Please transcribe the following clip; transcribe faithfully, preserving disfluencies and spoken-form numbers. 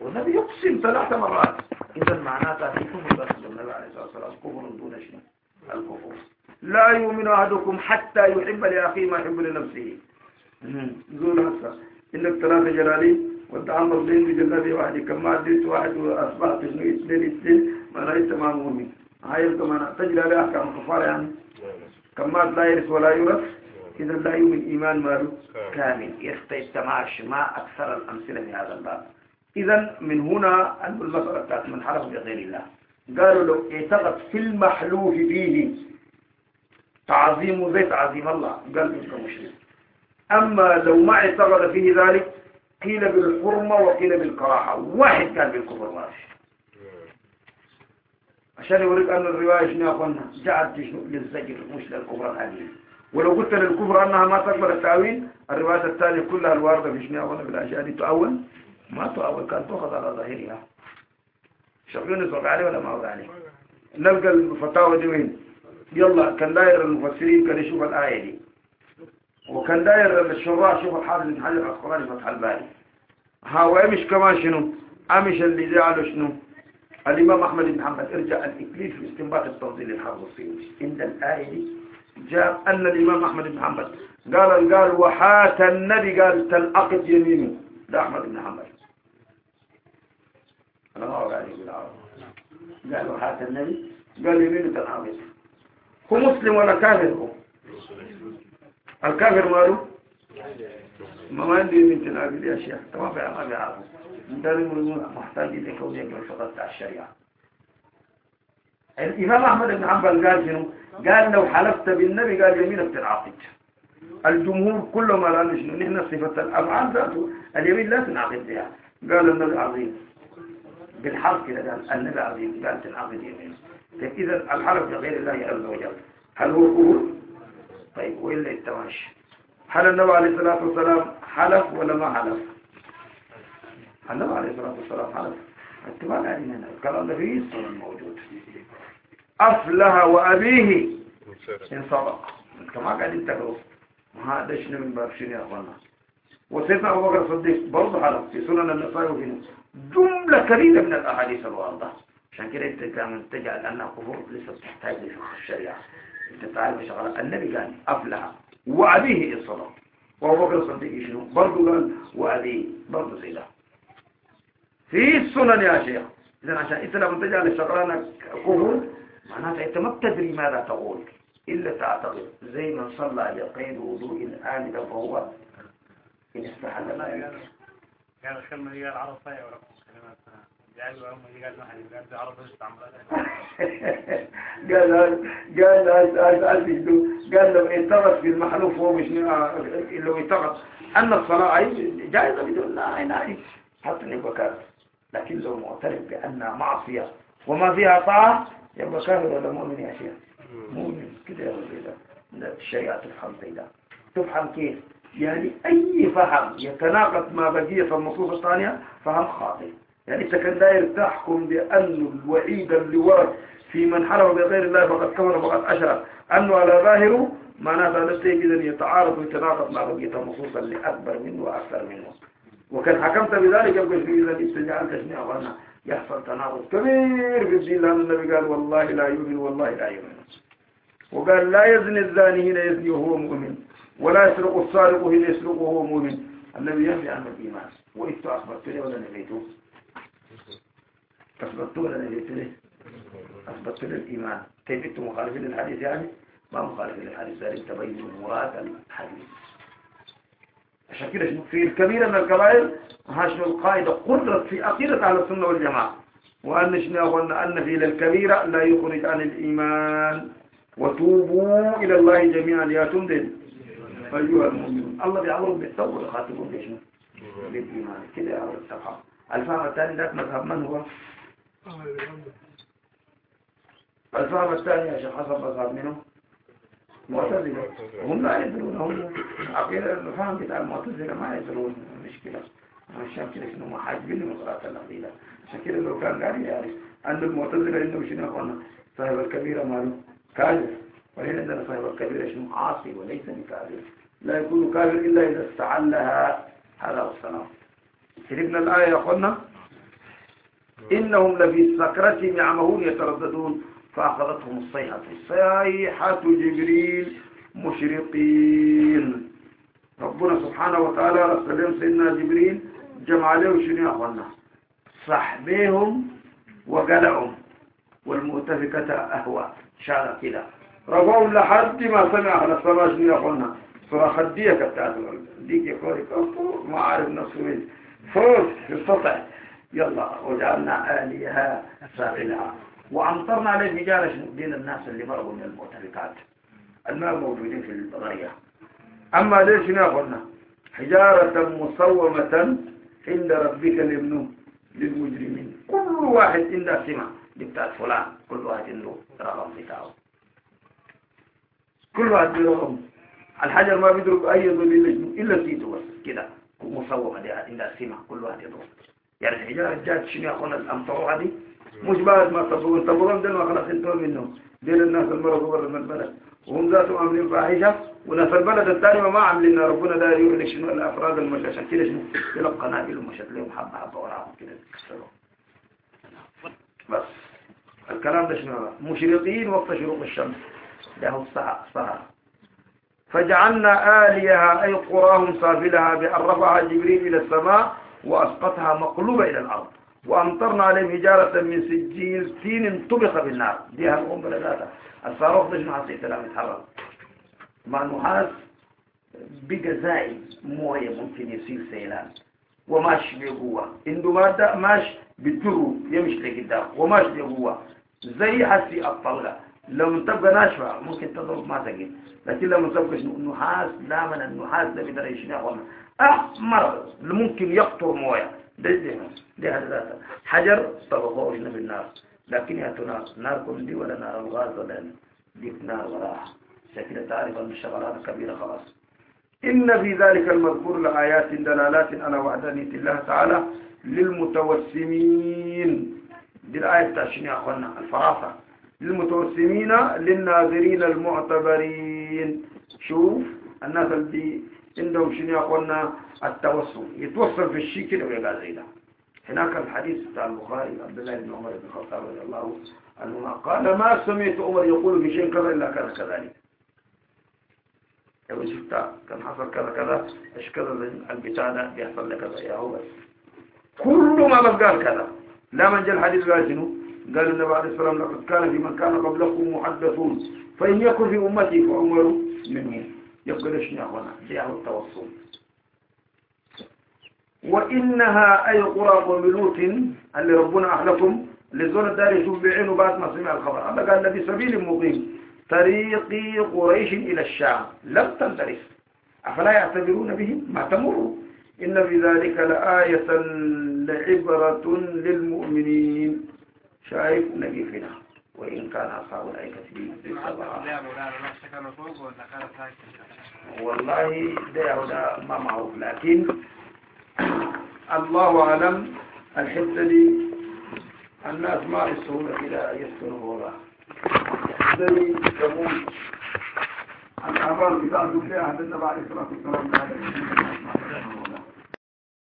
والنبي يقسم ثلاث مرات. إذا معناتها فيكم الرسول النبي عليه الصلاة والسلام كفر دون شيء الكفر. لا يؤمن أحدكم حتى يحب لأخيه ما يحب لنفسه. يقول هسه إنك ثلاثة جلالي والتعمر بين بجلالي واحد كما أديت واحد وأصبحت إنه اثنين اثنين ما رأيت ما مؤمن. هاي كمان تجلالي أحكام كفار يعني كما لا يرث ولا يورث. إذا لا يؤمن إيمان ماله كامل يستمعش ما أكثر الأمثلة في هذا الباب. إذا من هنا أن المسألة بتاعت من حلف بغير الله قالوا لو اعتقد في المحلوف فيه تعظيم زي تعظيم الله قال منك مشرك. أما لو ما اعتقد فيه ذلك قيل بالحرمة وقيل بالكراهة. واحد قال بالكفر ماشي عشان يوريك أن الرواية شنو يا أخوانا جاءت للزجر مش للكفر الحديث. ولو قلت للكفر أنها ما تقبل التأويل الروايات الثانية كلها الواردة في شنو يا أخوانا بالأشياء دي تؤول ما تؤول كان تأخذ على ظاهرها. شغلون يصبح عليه ولا ما وقع عليه. نلقى الفتاوى دي وين يلا كان داير المفسرين كان يشوف الآية دي وكان داير الشراح شوف الحافظ بن حجر العسقلاني فتح الباري. ها وامش كمان شنو امش اللي جعله شنو الإمام أحمد بن حنبل ارجع الإكليل في استنباط التفضيل الحافظ السيوطي. عند الآية دي جاء أن الإمام أحمد بن حنبل قال قال وحات النبي قال تنعقد يمينه. ده أحمد بن حنبل أنا ما أقول عليه بالعربي. قال وحات النبي قال يمينه تنعقد. هو مسلم ولا كافر؟ هو الكافر ماله ما ما عندي يمين تنعقد يا شيخ ما في ما بيعرفه. ده محتاج لكون يقرأ فقط على الشريعة. الإمام أحمد بن حنبل قال شنو؟ قال لو حلفت بالنبي قال يمينك تنعقد. الجمهور كلهم قالوا شنو؟ نحن صفة الأفعال ذاته اليمين لا تنعقد بها. قال النبي عظيم بالحرف كده قال النبي عظيم قال تنعقد يمينه. إذا الحلف بغير الله عز وجل هل هو كفر؟ طيب وإلا التماشي هل النبي عليه الصلاة والسلام حلف ولا ما حلف؟ النبي عليه الصلاة والسلام حلف. اتباع علينا الكلام ده فيه موجود. أفلح وأبيه إن صدق. كما قاعدين تقروا ما هذا شنو من باب شنو يا أخوانا. وسيدنا أبو بكر الصديق برضه حلف في سنن النسائي وفي جملة كبيرة من الأحاديث الواردة. عشان كده أنت كمان تجعل أنها كفر لسه تحتاج لفقه الشريعة. أنت تعرف شغلة النبي قال أفلح وأبيه إن صدق. وأبو بكر الصديق شنو برضه قال وأبيه برضه زي ده في السنن يا شيخ. إذا عشان أنت لما تجعل الشغلانة كفر معناتها أنت ما بتدري ماذا تقول إلا تعتقد. زي من صلى بغير وضوء آمنا فهو إن استحل لا يقال. قال كلمة هي العرب صحيح ولا كلمات جعلوا أمه هي قال محل قال ده عرب استعملها. قال قال قال قال لو انتقد في المحلوف هو مش لو انتقد أن الصلاة جائزة بدون لا عين حتى يبقى كافر. لكن لو معترف بأنها معصية وما فيها طاعة يبقى كافر ولا مؤمن يا شيخ؟ مؤمن كده يا رجل. الشريعة تفهم كده. تفهم كيف؟ يعني أي فهم يتناقض مع بقية النصوص الثانية فهم خاطئ. يعني إذا كان داير تحكم بأن الوعيد اللي ورد في من حلف بغير الله فقد كفر فقد أشرك أنه على ظاهره معناته هذا الشيء إذا يتعارض ويتناقض مع بقية النصوص اللي أكبر منه وأكثر منه. وكان حكمت بذلك يبقى في إذا استجعلت شنيع وأنا يحصل تناقض كبير في الدين. لأن النبي قال والله لا يؤمن والله لا يؤمن. وقال لا يزني الزاني هنا يزني وهو مؤمن ولا يسرق السارق هنا يسرق وهو مؤمن. النبي ينفي عن الإيمان. وإنتوا أخبرت لي ولا نفيتوا؟ أثبتوا ولا نفيتوا لي؟ أثبتوا لي الإيمان. كيف أنتم مخالفين للحديث يعني؟ ما مخالفين للحديث ذلك تبين مراد الحديث. عشان كده في الكبيرة من الكبائر هاشم القاعدة قررت في عقيدة أهل السنة والجماعة وأن شنو أن في الكبيرة لا يخرج عن الإيمان وتوبوا إلى الله جميعا يا تمدل أيها المؤمنون. الله بيعمرهم بالتوبة يخاطبون بشنو؟ بالإيمان. كده يا رب الصفحة. الفهم الثاني ذات مذهب من هو؟ الفهم الثاني يا شيخ حسب مذهب منه معتزلة. هم لا يدرون. هم عقيدة الفهم بتاع المعتزلة ما يدرون. مشكلة عشان كده شنو ما حاجبين من قراءة العقيدة. عشان كده لو كان قال يعرف أن المعتزلة إنه شنو أخوانا صاحب الكبيرة ماله كافر. وهنا عندنا صاحب الكبيرة شنو عاصي وليس بكافر. لا يكون كافر إلا إذا استعلها. هذا هو السلام. شربنا الآية يا أخوانا. إنهم لفي سكرتهم يعمهون يترددون فأخذتهم الصيحة صيحة جبريل مشرقين. ربنا سبحانه وتعالى رسل سيدنا جبريل جمع له شنو يا أخوانا صحبهم وقلعهم والمؤتفكة أهوى شعر كده رفعهم لحد ما سمع على السماء شنو يا أخوانا صراخ الدية كتاعت ديك يقولك أفو ما عارف نفسه من فوق في السطح. يلا وجعلنا آليها سافلها وأمطرنا عليه حجارة دين الناس اللي مرضوا من المؤتفكات الماء موجودين في البرية. أما ليش ناخذنا حجارة مصومة عند ربك لمنو للمجرمين كل واحد عنده سمع بتاعت فلان كل واحد عنده رقم بتاعه كل واحد برقم. الحجر ما بيضرب أي ظل إلا سيده بس كده مصومة دي عندها سمع كل واحد يضرب. يعني الحجارة جات شنو ياخذنا الأمطار هذه مش بعد ما طبقون طبقون ده ما خلاص انتهوا منهم دين الناس المرض برا من البلد وهم ذاتهم عاملين فاحشة وناس البلد الثاني ما عاملين ربنا داير يقول لك شنو الأفراد المش عشان كده شنو يلقى قنابل ومشت لهم حبة حبة وراهم كده يكسروا. بس الكلام ده شنو مشرقين وقت شروق الشمس له الصحة صحة. فجعلنا آليها أي قراهم سافلها بأن رفعها جبريل إلى السماء وأسقطها مقلوبة إلى الأرض وأمطرنا عليهم حجارة من سجيل تين طبخ بالنار. دي هالقوم بلداتها الصاروخ ده شنو حصيت لها متحرك مع نحاس بجزائي موية ممكن يصير سيلان وماش بقوة عنده مادة ماش بتجره يمشي لقدام وماش بقوة زي حسي الطاولة لو تبقى ناشفة ممكن تضرب ما تجي لكن لو تبقى نحاس لا من النحاس ده بدر يشنع أحمر ممكن يقطر موية ده ده ده هذا حجر طبقوه في النار لكن يا ترى ناركم دي ولا نار الغاز ولا دي نار وراها شكل تعرف أن الشغلات كبيرة خلاص. إن في ذلك المذكور لآيات دلالات على وحدانية الله تعالى للمتوسمين. دي الآية تاشين يا أخوانا الفراسة للمتوسمين للناظرين المعتبرين. شوف الناس اللي عندهم شنو يا أخوانا التوسم يتوسم في الشيء كده ويقال زي ده. هناك الحديث بتاع البخاري عبد الله بن عمر بن الخطاب رضي الله عنهما قال ما سمعت عمر يقول في شيء كذا إلا كان كذلك. لو شفت كان حصل كذا كذا ايش كذا البتاع ده بيحصل لك كذا يا هو كل ما قال كذا. لا من جاء الحديث قال شنو قال النبي عليه الصلاة والسلام لقد كان في من كان قبلكم محدثون فإن يكن في أمتي فعمر منهم. يقول ايش يا أخوانا جاء التوصل. وإنها أي قرى قوم لوط اللي ربنا أهلكم للزول الدار يشوف بعينه بعد ما سمع الخبر. الله قال الذي سبيل مقيم طريق قريش إلى الشام لم تندرس أفلا يعتبرون بهم ما تمر. إن في ذلك لآية لعبرة للمؤمنين. شايف نجيفنا وإن كان أصحاب الأيكة والله ده ده ما معروف لكن الله أعلم. الحتة دي الناس ما بالسهولة كده يسكنوا وراء زي كمون الأعمال بتاعته فيها عند النبي عليه الصلاة والسلام.